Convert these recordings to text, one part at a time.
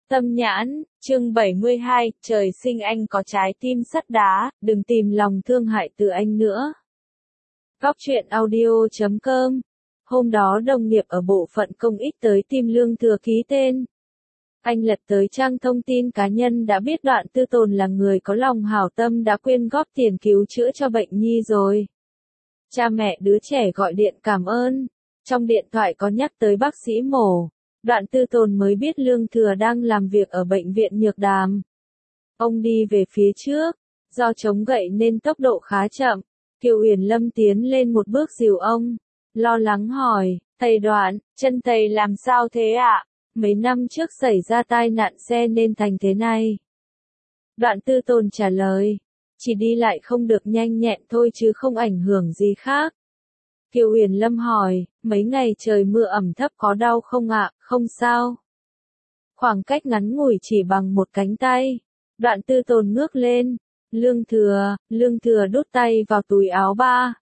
Tâm nhãn, chương 72, trời sinh anh có trái tim sắt đá, đừng tìm lòng thương hại từ anh nữa. Góc truyện audio.com. Hôm đó đồng nghiệp ở bộ phận công ích tới tìm Lương Thừa ký tên. Anh lật tới trang thông tin cá nhân đã biết Đoạn Tư Tồn là người có lòng hảo tâm đã quyên góp tiền cứu chữa cho bệnh nhi rồi. Cha mẹ đứa trẻ gọi điện cảm ơn. Trong điện thoại có nhắc tới bác sĩ mổ. Đoạn Tư Tồn mới biết Lương Thừa đang làm việc ở bệnh viện Nhược Đàm. Ông đi về phía trước, do chống gậy nên tốc độ khá chậm. Kiều Uyển Lâm tiến lên một bước dìu ông, lo lắng hỏi, thầy Đoạn, chân thầy làm sao thế ạ? Mấy năm trước xảy ra tai nạn xe nên thành thế này. Đoạn Tư Tồn trả lời, chỉ đi lại không được nhanh nhẹn thôi chứ không ảnh hưởng gì khác. Kiều Uyển Lâm hỏi, mấy ngày trời mưa ẩm thấp có đau không ạ? Không sao. Khoảng cách ngắn ngủi chỉ bằng một cánh tay. Đoạn Tư Tồn ngước lên. Lương Thừa đút tay vào túi áo ba.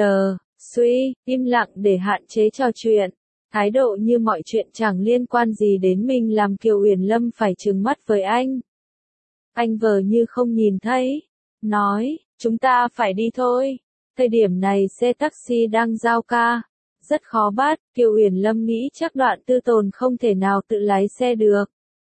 Im lặng để hạn chế trò chuyện. Thái độ như mọi chuyện chẳng liên quan gì đến mình làm Kiều Uyển Lâm phải trừng mắt với anh. Anh vờ như không nhìn thấy. Nói, chúng ta phải đi thôi. Thời điểm này xe taxi đang giao ca, rất khó bắt, Kiều Uyển Lâm nghĩ chắc Đoạn Tư Tồn không thể nào tự lái xe được.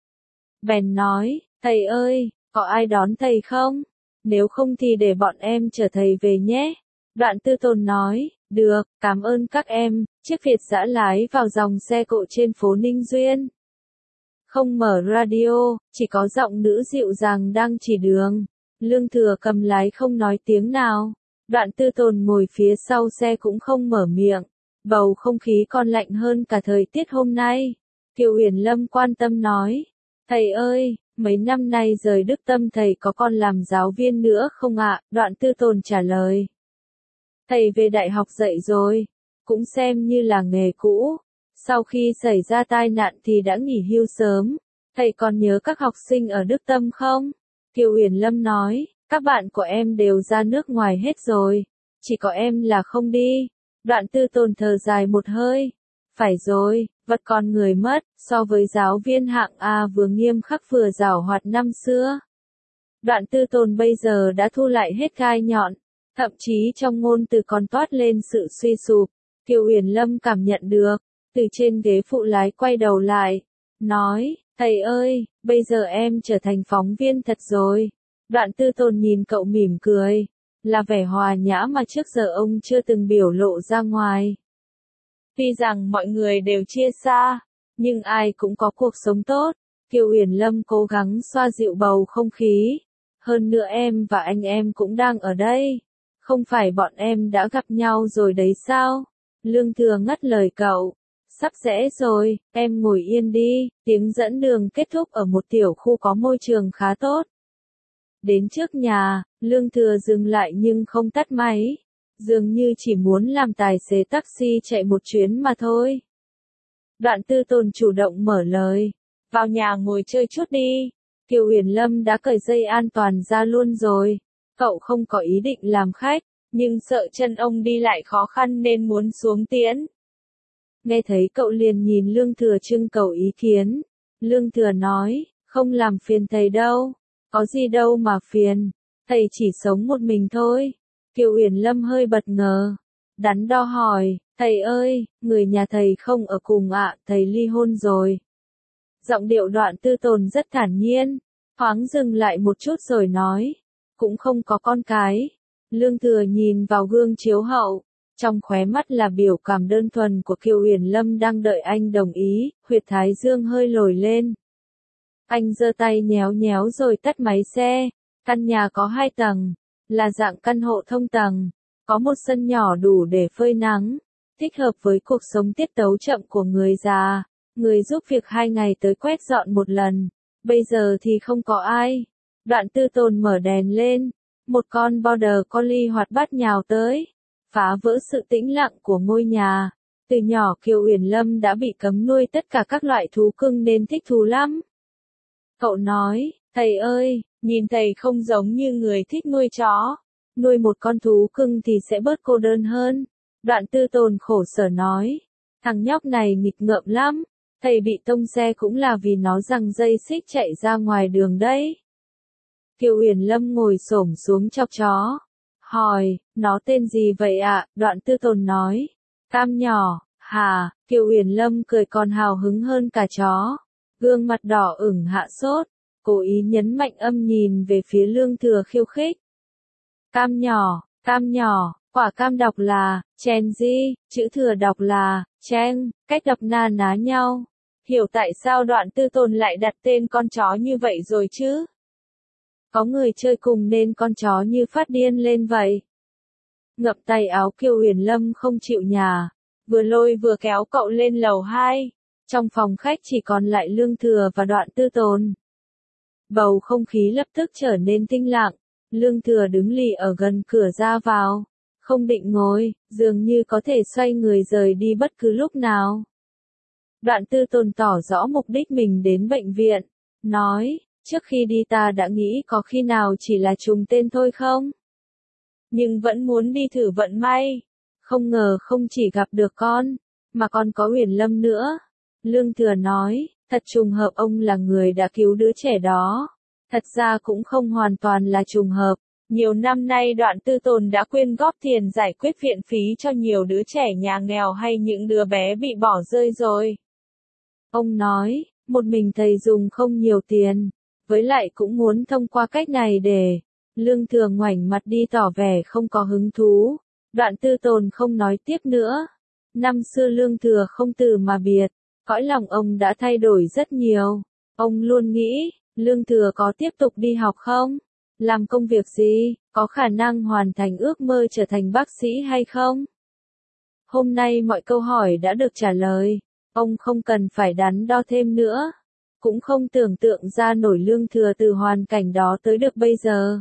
Bèn nói, thầy ơi, có ai đón thầy không? Nếu không thì để bọn em chở thầy về nhé. Đoạn Tư Tồn nói, được, cảm ơn các em, chiếc Việt dã lái vào dòng xe cộ trên phố Ninh Duyên. Không mở radio, chỉ có giọng nữ dịu dàng đang chỉ đường. Lương Thừa cầm lái không nói tiếng nào. Đoạn Tư Tồn ngồi phía sau xe cũng không mở miệng. Bầu không khí còn lạnh hơn cả thời tiết hôm nay. Kiều Uyển Lâm quan tâm nói. Thầy ơi, mấy năm nay rời Đức Tâm thầy có còn làm giáo viên nữa không ạ? Đoạn Tư Tồn trả lời. Thầy về đại học dạy rồi. Cũng xem như là nghề cũ. Sau khi xảy ra tai nạn thì đã nghỉ hưu sớm. Thầy còn nhớ các học sinh ở Đức Tâm không? Kiều Uyển Lâm nói. Các bạn của em đều ra nước ngoài hết rồi. Chỉ có em là không đi. Đoạn Tư Tồn thở dài một hơi. Phải rồi, vật con người mất, so với giáo viên hạng A vừa nghiêm khắc vừa giảo hoạt năm xưa. Đoạn Tư Tồn bây giờ đã thu lại hết gai nhọn. Thậm chí trong ngôn từ còn toát lên sự suy sụp. Kiều Uyển Lâm cảm nhận được. Từ trên ghế phụ lái quay đầu lại. Nói, thầy ơi, bây giờ em trở thành phóng viên thật rồi. Đoạn Tư Tồn nhìn cậu mỉm cười, là vẻ hòa nhã mà trước giờ ông chưa từng biểu lộ ra ngoài. Tuy rằng mọi người đều chia xa, nhưng ai cũng có cuộc sống tốt. Kiều Uyển Lâm cố gắng xoa dịu bầu không khí. Hơn nữa em và anh em cũng đang ở đây. Không phải bọn em đã gặp nhau rồi đấy sao? Lương Thừa ngắt lời cậu. Sắp rẽ rồi, em ngồi yên đi. Tiếng dẫn đường kết thúc ở một tiểu khu có môi trường khá tốt. Đến trước nhà, Lương Thừa dừng lại nhưng không tắt máy. Dường như chỉ muốn làm tài xế taxi chạy một chuyến mà thôi. Đoạn Tư Tồn chủ động mở lời. Vào nhà ngồi chơi chút đi. Kiều Uyển Lâm đã cởi dây an toàn ra luôn rồi. Cậu không có ý định làm khách, nhưng sợ chân ông đi lại khó khăn nên muốn xuống tiễn. Nghe thấy cậu liền nhìn Lương Thừa trưng cầu ý kiến. Lương Thừa nói, không làm phiền thầy đâu. Có gì đâu mà phiền, thầy chỉ sống một mình thôi. Kiều Uyển Lâm hơi bất ngờ. Đắn đo hỏi, thầy ơi, người nhà thầy không ở cùng ạ, thầy ly hôn rồi. Giọng điệu Đoạn Tư Tồn rất thản nhiên, thoáng dừng lại một chút rồi nói, cũng không có con cái. Lương Thừa nhìn vào gương chiếu hậu, trong khóe mắt là biểu cảm đơn thuần của Kiều Uyển Lâm đang đợi anh đồng ý, huyệt thái dương hơi nổi lên. Anh giơ tay nhéo nhéo rồi tắt máy xe. Căn nhà có 2 tầng, là dạng căn hộ thông tầng, có một sân nhỏ đủ để phơi nắng, thích hợp với cuộc sống tiết tấu chậm của người già. Người giúp việc 2 ngày tới quét dọn một lần, bây giờ thì không có ai. Đoạn Tư Tồn mở đèn lên, một con border collie hoạt bát nhào tới, phá vỡ sự tĩnh lặng của ngôi nhà. Từ nhỏ Kiều Uyển Lâm đã bị cấm nuôi tất cả các loại thú cưng nên thích thú lắm. Cậu nói, thầy ơi, nhìn thầy không giống như người thích nuôi chó. Nuôi một con thú cưng thì sẽ bớt cô đơn hơn. Đoạn Tư Tồn khổ sở nói, thằng nhóc này nghịch ngợm lắm. Thầy bị tông xe cũng là vì nó giằng dây xích chạy ra ngoài đường đấy. Kiều Uyển Lâm ngồi xổm xuống chọc chó. Hỏi, nó tên gì vậy ạ? Đoạn Tư Tồn nói. Cam nhỏ, hả? Kiều Uyển Lâm cười còn hào hứng hơn cả chó. Gương mặt đỏ ửng hạ sốt, cố ý nhấn mạnh âm nhìn về phía Lương Thừa khiêu khích. Cam nhỏ, quả cam đọc là, chen di, chữ thừa đọc là, chen, cách đọc na ná nhau. Hiểu tại sao Đoạn Tư Tồn lại đặt tên con chó như vậy rồi chứ? Có người chơi cùng nên con chó như phát điên lên vậy. Ngậm tay áo Kiều Uyển Lâm không chịu nhả, vừa lôi vừa kéo cậu lên lầu 2. Trong phòng khách chỉ còn lại Lương Thừa và Đoạn Tư Tồn. Bầu không khí lập tức trở nên tĩnh lặng. Lương Thừa đứng lì ở gần cửa ra vào, không định ngồi, dường như có thể xoay người rời đi bất cứ lúc nào. Đoạn Tư Tồn tỏ rõ mục đích mình đến bệnh viện, nói, trước khi đi ta đã nghĩ có khi nào chỉ là trùng tên thôi không? Nhưng vẫn muốn đi thử vận may. Không ngờ không chỉ gặp được con, mà còn có Uyển Lâm nữa. Lương Thừa nói, thật trùng hợp ông là người đã cứu đứa trẻ đó. Thật ra cũng không hoàn toàn là trùng hợp. Nhiều năm nay Đoạn Tư Tồn đã quyên góp tiền giải quyết viện phí cho nhiều đứa trẻ nhà nghèo hay những đứa bé bị bỏ rơi rồi. Ông nói, một mình thầy dùng không nhiều tiền, với lại cũng muốn thông qua cách này để... Lương Thừa ngoảnh mặt đi tỏ vẻ không có hứng thú. Đoạn Tư Tồn không nói tiếp nữa. Năm xưa Lương Thừa không từ mà biệt, cõi lòng ông đã thay đổi rất nhiều. Ông luôn nghĩ, Lương Thừa có tiếp tục đi học không? Làm công việc gì? Có khả năng hoàn thành ước mơ trở thành bác sĩ hay không? Hôm nay mọi câu hỏi đã được trả lời. Ông không cần phải đắn đo thêm nữa. Cũng không tưởng tượng ra nổi Lương Thừa từ hoàn cảnh đó tới được bây giờ.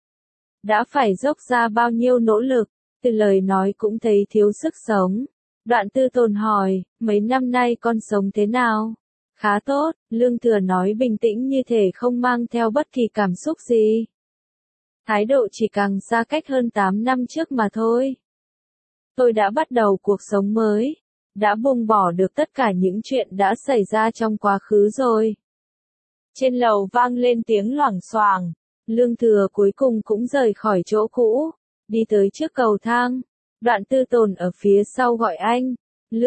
Đã phải dốc ra bao nhiêu nỗ lực, từ lời nói cũng thấy thiếu sức sống. Đoạn Tư Tồn hỏi, mấy năm nay con sống thế nào? Khá tốt, Lương Thừa nói bình tĩnh như thể không mang theo bất kỳ cảm xúc gì. Thái độ chỉ càng xa cách hơn 8 năm trước mà thôi. Tôi đã bắt đầu cuộc sống mới, đã buông bỏ được tất cả những chuyện đã xảy ra trong quá khứ rồi. Trên lầu vang lên tiếng loảng xoảng. Lương Thừa cuối cùng cũng rời khỏi chỗ cũ, đi tới trước cầu thang. Đoạn Tư Tồn ở phía sau gọi anh.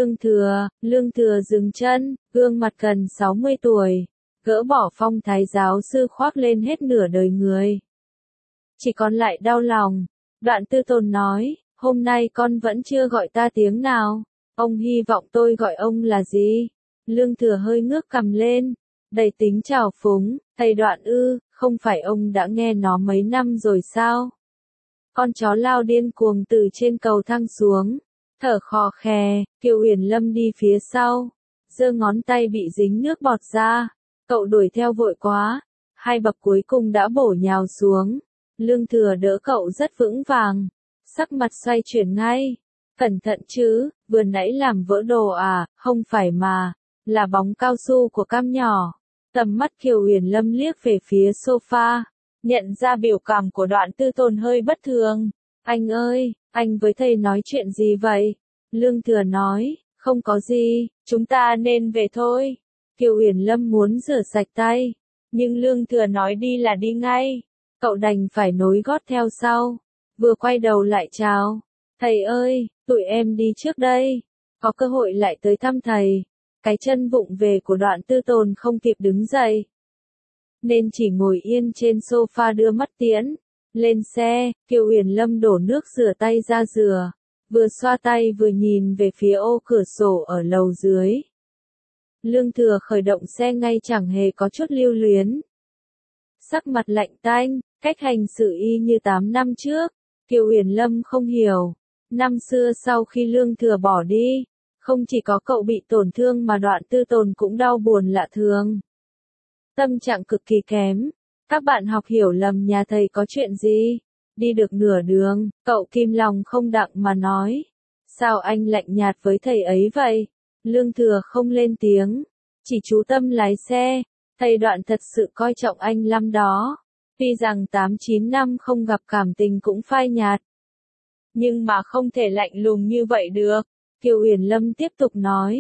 Lương Thừa dừng chân, gương mặt gần 60 tuổi, gỡ bỏ phong thái giáo sư khoác lên hết nửa đời người. Chỉ còn lại đau lòng. Đoạn Tư Tồn nói, hôm nay con vẫn chưa gọi ta tiếng nào. Ông hy vọng tôi gọi ông là gì? Lương Thừa hơi ngước cằm lên, đầy tính trào phúng, thầy Đoạn ư, không phải ông đã nghe nó mấy năm rồi sao? Con chó lao điên cuồng từ trên cầu thang xuống, thở khò khè. Kiều Uyển Lâm đi phía sau, giơ ngón tay bị dính nước bọt ra. Cậu đuổi theo vội quá, 2 bậc cuối cùng đã bổ nhào xuống. Lương Thừa đỡ cậu rất vững vàng, sắc mặt xoay chuyển ngay. Cẩn thận chứ, vừa nãy làm vỡ đồ à? Không phải mà, là bóng cao su của Cam nhỏ. Tầm mắt Kiều Uyển Lâm liếc về phía sofa, nhận ra biểu cảm của Đoạn Tư Tồn hơi bất thường. Anh ơi, anh với thầy nói chuyện gì vậy? Lương Thừa nói, không có gì, chúng ta nên về thôi. Kiều Uyển Lâm muốn rửa sạch tay, nhưng Lương Thừa nói đi là đi ngay. Cậu đành phải nối gót theo sau, vừa quay đầu lại chào. Thầy ơi, tụi em đi trước đây, có cơ hội lại tới thăm thầy. Cái chân vụng về của Đoạn Tư Tồn không kịp đứng dậy, nên chỉ ngồi yên trên sofa đưa mắt tiễn. Lên xe, Kiều Uyển Lâm đổ nước rửa tay ra rửa, vừa xoa tay vừa nhìn về phía ô cửa sổ ở lầu dưới. Lương Thừa khởi động xe ngay chẳng hề có chút lưu luyến. Sắc mặt lạnh tanh, cách hành xử y như 8 năm trước. Kiều Uyển Lâm không hiểu, năm xưa sau khi Lương Thừa bỏ đi, không chỉ có cậu bị tổn thương mà Đoạn Tư Tồn cũng đau buồn lạ thường. Tâm trạng cực kỳ kém. Các bạn học hiểu lầm nhà thầy có chuyện gì? Đi được nửa đường, cậu kim lòng không đặng mà nói. Sao anh lạnh nhạt với thầy ấy vậy? Lương Thừa không lên tiếng, chỉ chú tâm lái xe. Thầy Đoạn thật sự coi trọng anh lắm đó. Tuy rằng 8-9 năm không gặp cảm tình cũng phai nhạt, nhưng mà không thể lạnh lùng như vậy được. Kiều Uyển Lâm tiếp tục nói,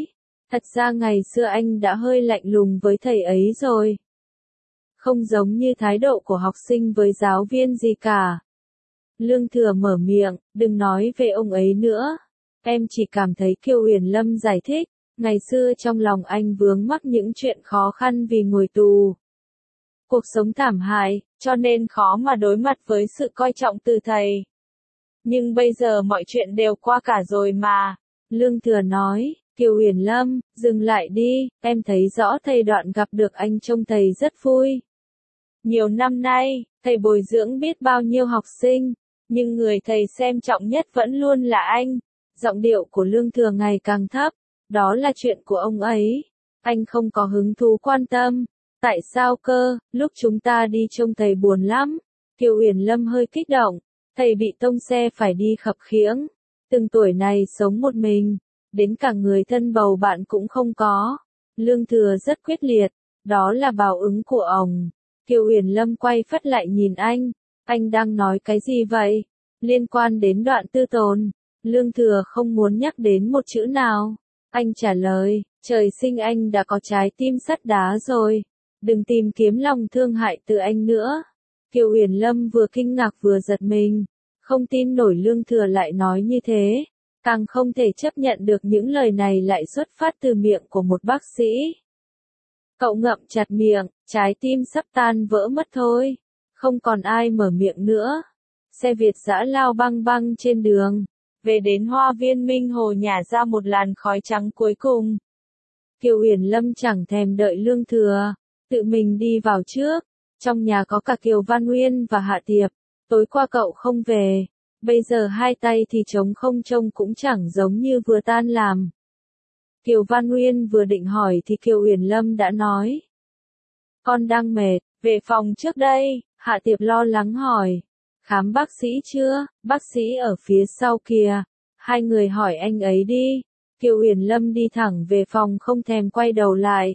Thật ra ngày xưa anh đã hơi lạnh lùng với thầy ấy rồi. Không giống như thái độ của học sinh với giáo viên gì cả. Lương Thừa mở miệng, đừng nói về ông ấy nữa. Em chỉ cảm thấy Kiều Uyển Lâm giải thích, ngày xưa trong lòng anh vướng mắc những chuyện khó khăn vì ngồi tù. Cuộc sống thảm hại, cho nên khó mà đối mặt với sự coi trọng từ thầy. Nhưng bây giờ mọi chuyện đều qua cả rồi mà. Lương Thừa nói, Kiều Uyển Lâm, dừng lại đi, em thấy rõ thầy đoạn gặp được anh trông thầy rất vui. Nhiều năm nay, thầy bồi dưỡng biết bao nhiêu học sinh, nhưng người thầy xem trọng nhất vẫn luôn là anh. Giọng điệu của Lương Thừa ngày càng thấp, đó là chuyện của ông ấy. Anh không có hứng thú quan tâm. Tại sao cơ, lúc chúng ta đi trông thầy buồn lắm. Kiều Uyển Lâm hơi kích động, thầy bị tông xe phải đi khập khiễng. Từng tuổi này sống một mình, đến cả người thân bầu bạn cũng không có. Lương Thừa rất quyết liệt, đó là báo ứng của ông. Kiều Uyển Lâm quay phắt lại nhìn anh đang nói cái gì vậy? Liên quan đến đoạn tư tồn. Lương Thừa không muốn nhắc đến một chữ nào. Anh trả lời, trời sinh anh đã có trái tim sắt đá rồi. Đừng tìm kiếm lòng thương hại từ anh nữa. Kiều Uyển Lâm vừa kinh ngạc vừa giật mình. Không tin nổi Lương Thừa lại nói như thế. Càng không thể chấp nhận được những lời này lại xuất phát từ miệng của một bác sĩ. Cậu ngậm chặt miệng, trái tim sắp tan vỡ mất thôi. Không còn ai mở miệng nữa. Xe Việt dã lao băng băng trên đường. Về đến Hoa viên Minh Hồ nhả ra một làn khói trắng cuối cùng. Kiều Uyển Lâm chẳng thèm đợi Lương Thừa, tự mình đi vào trước. Trong nhà có cả Kiều Văn Nguyên và Hạ Tiệp. Tối qua cậu không về. Bây giờ hai tay thì trống không trông cũng chẳng giống như vừa tan làm. Kiều Văn Nguyên vừa định hỏi thì Kiều Uyển Lâm đã nói. Con đang mệt, về phòng trước đây. Hạ Tiệp lo lắng hỏi. Khám bác sĩ chưa? Bác sĩ ở phía sau kìa. Hai người hỏi anh ấy đi. Kiều Uyển Lâm đi thẳng về phòng không thèm quay đầu lại.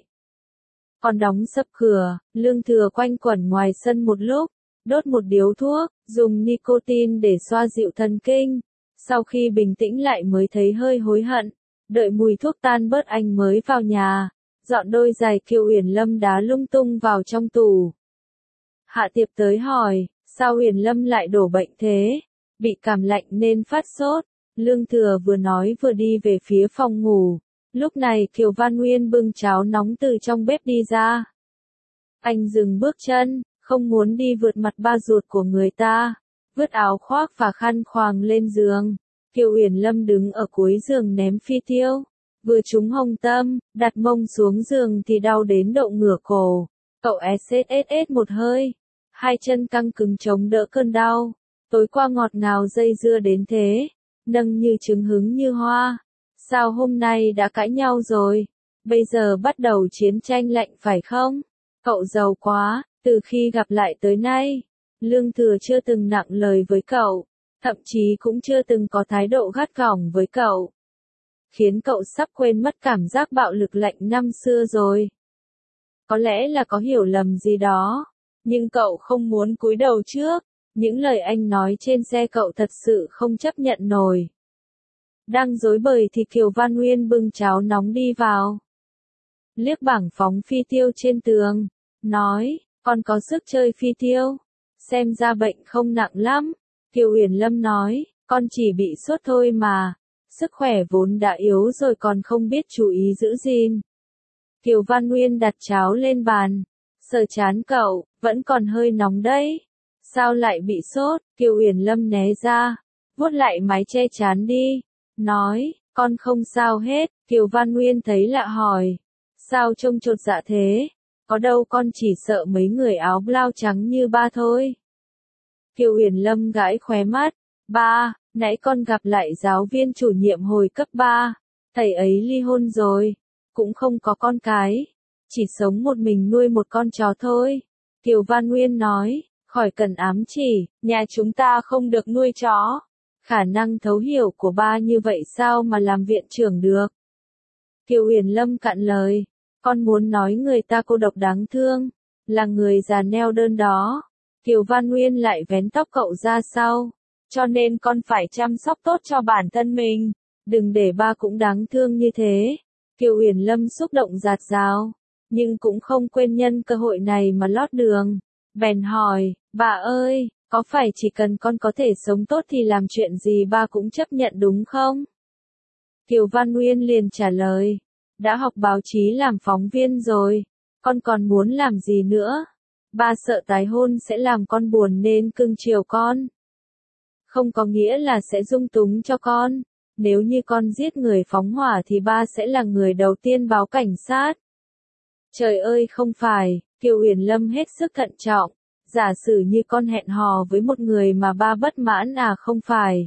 Còn đóng sập cửa, Lương Thừa quanh quẩn ngoài sân một lúc, đốt một điếu thuốc, dùng nicotine để xoa dịu thần kinh. Sau khi bình tĩnh lại mới thấy hơi hối hận, đợi mùi thuốc tan bớt anh mới vào nhà, dọn đôi giày Kiều Uyển Lâm đá lung tung vào trong tủ. Hạ Tiệp tới hỏi, sao Uyển Lâm lại đổ bệnh thế? Bị cảm lạnh nên phát sốt. Lương Thừa vừa nói vừa đi về phía phòng ngủ. Lúc này Kiều Văn Nguyên bưng cháo nóng từ trong bếp đi ra. Anh dừng bước chân, không muốn đi vượt mặt ba ruột của người ta. Vứt áo khoác và khăn khoàng lên giường. Kiều Uyển Lâm đứng ở cuối giường ném phi tiêu. Vừa trúng hồng tâm, đặt mông xuống giường thì đau đến độ ngửa cổ. Cậu SSS một hơi. Hai chân căng cứng chống đỡ cơn đau. Tối qua ngọt ngào dây dưa đến thế. Nâng như trứng hứng như hoa. Sao hôm nay đã cãi nhau rồi? Bây giờ bắt đầu chiến tranh lạnh phải không? Cậu giàu quá, từ khi gặp lại tới nay. Lương Thừa chưa từng nặng lời với cậu. Thậm chí cũng chưa từng có thái độ gắt gỏng với cậu. Khiến cậu sắp quên mất cảm giác bạo lực lạnh năm xưa rồi. Có lẽ là có hiểu lầm gì đó. Nhưng cậu không muốn cúi đầu trước. Những lời anh nói trên xe cậu thật sự không chấp nhận nổi. Đang rối bời thì Kiều Văn Nguyên bưng cháo nóng đi vào. Liếc bảng phóng phi tiêu trên tường. Nói, con có sức chơi phi tiêu. Xem ra bệnh không nặng lắm. Kiều Uyển Lâm nói, con chỉ bị sốt thôi mà. Sức khỏe vốn đã yếu rồi còn không biết chú ý giữ gìn. Kiều Văn Nguyên đặt cháo lên bàn. Sờ trán cậu, vẫn còn hơi nóng đấy. Sao lại bị sốt? Kiều Uyển Lâm né ra. Vuốt lại mái che trán đi. Nói, con không sao hết. Kiều Văn Nguyên thấy lạ hỏi. Sao trông chột dạ thế? Có đâu con chỉ sợ mấy người áo blau trắng như ba thôi. Kiều Uyển Lâm gãi khóe mắt. Ba, nãy con gặp lại giáo viên chủ nhiệm hồi cấp 3. Thầy ấy ly hôn rồi. Cũng không có con cái. Chỉ sống một mình nuôi một con chó thôi. Kiều Văn Nguyên nói, khỏi cần ám chỉ, nhà chúng ta không được nuôi chó. Khả năng thấu hiểu của ba như vậy sao mà làm viện trưởng được? Kiều Uyển Lâm cạn lời, con muốn nói người ta cô độc đáng thương, là người già neo đơn đó. Kiều Văn Nguyên lại vén tóc cậu ra sau, cho nên con phải chăm sóc tốt cho bản thân mình, đừng để ba cũng đáng thương như thế. Kiều Uyển Lâm xúc động dạt dào, nhưng cũng không quên nhân cơ hội này mà lót đường. Bèn hỏi, bà ơi, có phải chỉ cần con có thể sống tốt thì làm chuyện gì ba cũng chấp nhận đúng không? Kiều Văn Nguyên liền trả lời, đã học báo chí làm phóng viên rồi, con còn muốn làm gì nữa? Ba sợ tái hôn sẽ làm con buồn nên cưng chiều con. Không có nghĩa là sẽ dung túng cho con. Nếu như con giết người phóng hỏa thì ba sẽ là người đầu tiên báo cảnh sát. Trời ơi không phải, Kiều Uyển Lâm hết sức thận trọng. Giả sử như con hẹn hò với một người mà ba bất mãn không phải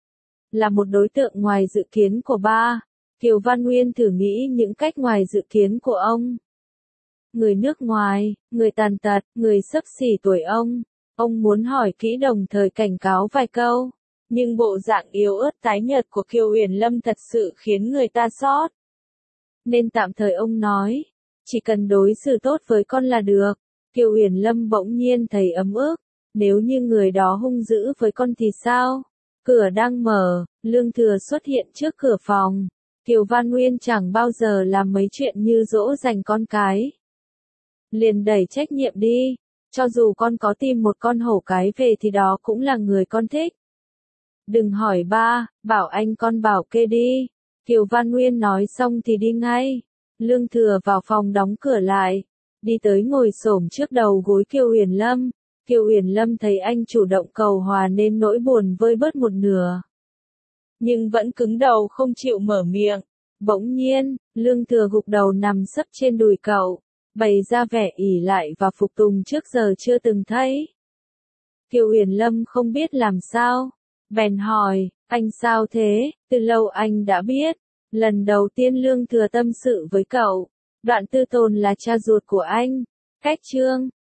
là một đối tượng ngoài dự kiến của ba. Kiều Văn Nguyên thử nghĩ những cách ngoài dự kiến của ông. Người nước ngoài, người tàn tật, người xấp xỉ tuổi ông muốn hỏi kỹ đồng thời cảnh cáo vài câu. Nhưng bộ dạng yếu ớt tái nhợt của Kiều Uyển Lâm thật sự khiến người ta xót. Nên tạm thời ông nói, chỉ cần đối xử tốt với con là được. Kiều Uyển Lâm bỗng nhiên thấy ấm ức, nếu như người đó hung dữ với con thì sao? Cửa đang mở, Lương Thừa xuất hiện trước cửa phòng. Kiều Văn Nguyên chẳng bao giờ làm mấy chuyện như dỗ dành con cái. Liền đẩy trách nhiệm đi, cho dù con có tìm một con hổ cái về thì đó cũng là người con thích. Đừng hỏi ba, bảo anh con bảo kê đi. Kiều Văn Nguyên nói xong thì đi ngay. Lương Thừa vào phòng đóng cửa lại, đi tới ngồi xổm trước đầu gối Kiều Uyển Lâm. Kiều Uyển Lâm thấy anh chủ động cầu hòa nên nỗi buồn vơi bớt một nửa. Nhưng vẫn cứng đầu không chịu mở miệng. Bỗng nhiên, Lương Thừa gục đầu nằm sấp trên đùi cậu, bày ra vẻ ỷ lại và phục tùng trước giờ chưa từng thấy. Kiều Uyển Lâm không biết làm sao, bèn hỏi, anh sao thế? Từ lâu anh đã biết. Lần đầu tiên Lương Thừa tâm sự với cậu, Đoạn Tư Tồn là cha ruột của anh. Cách chương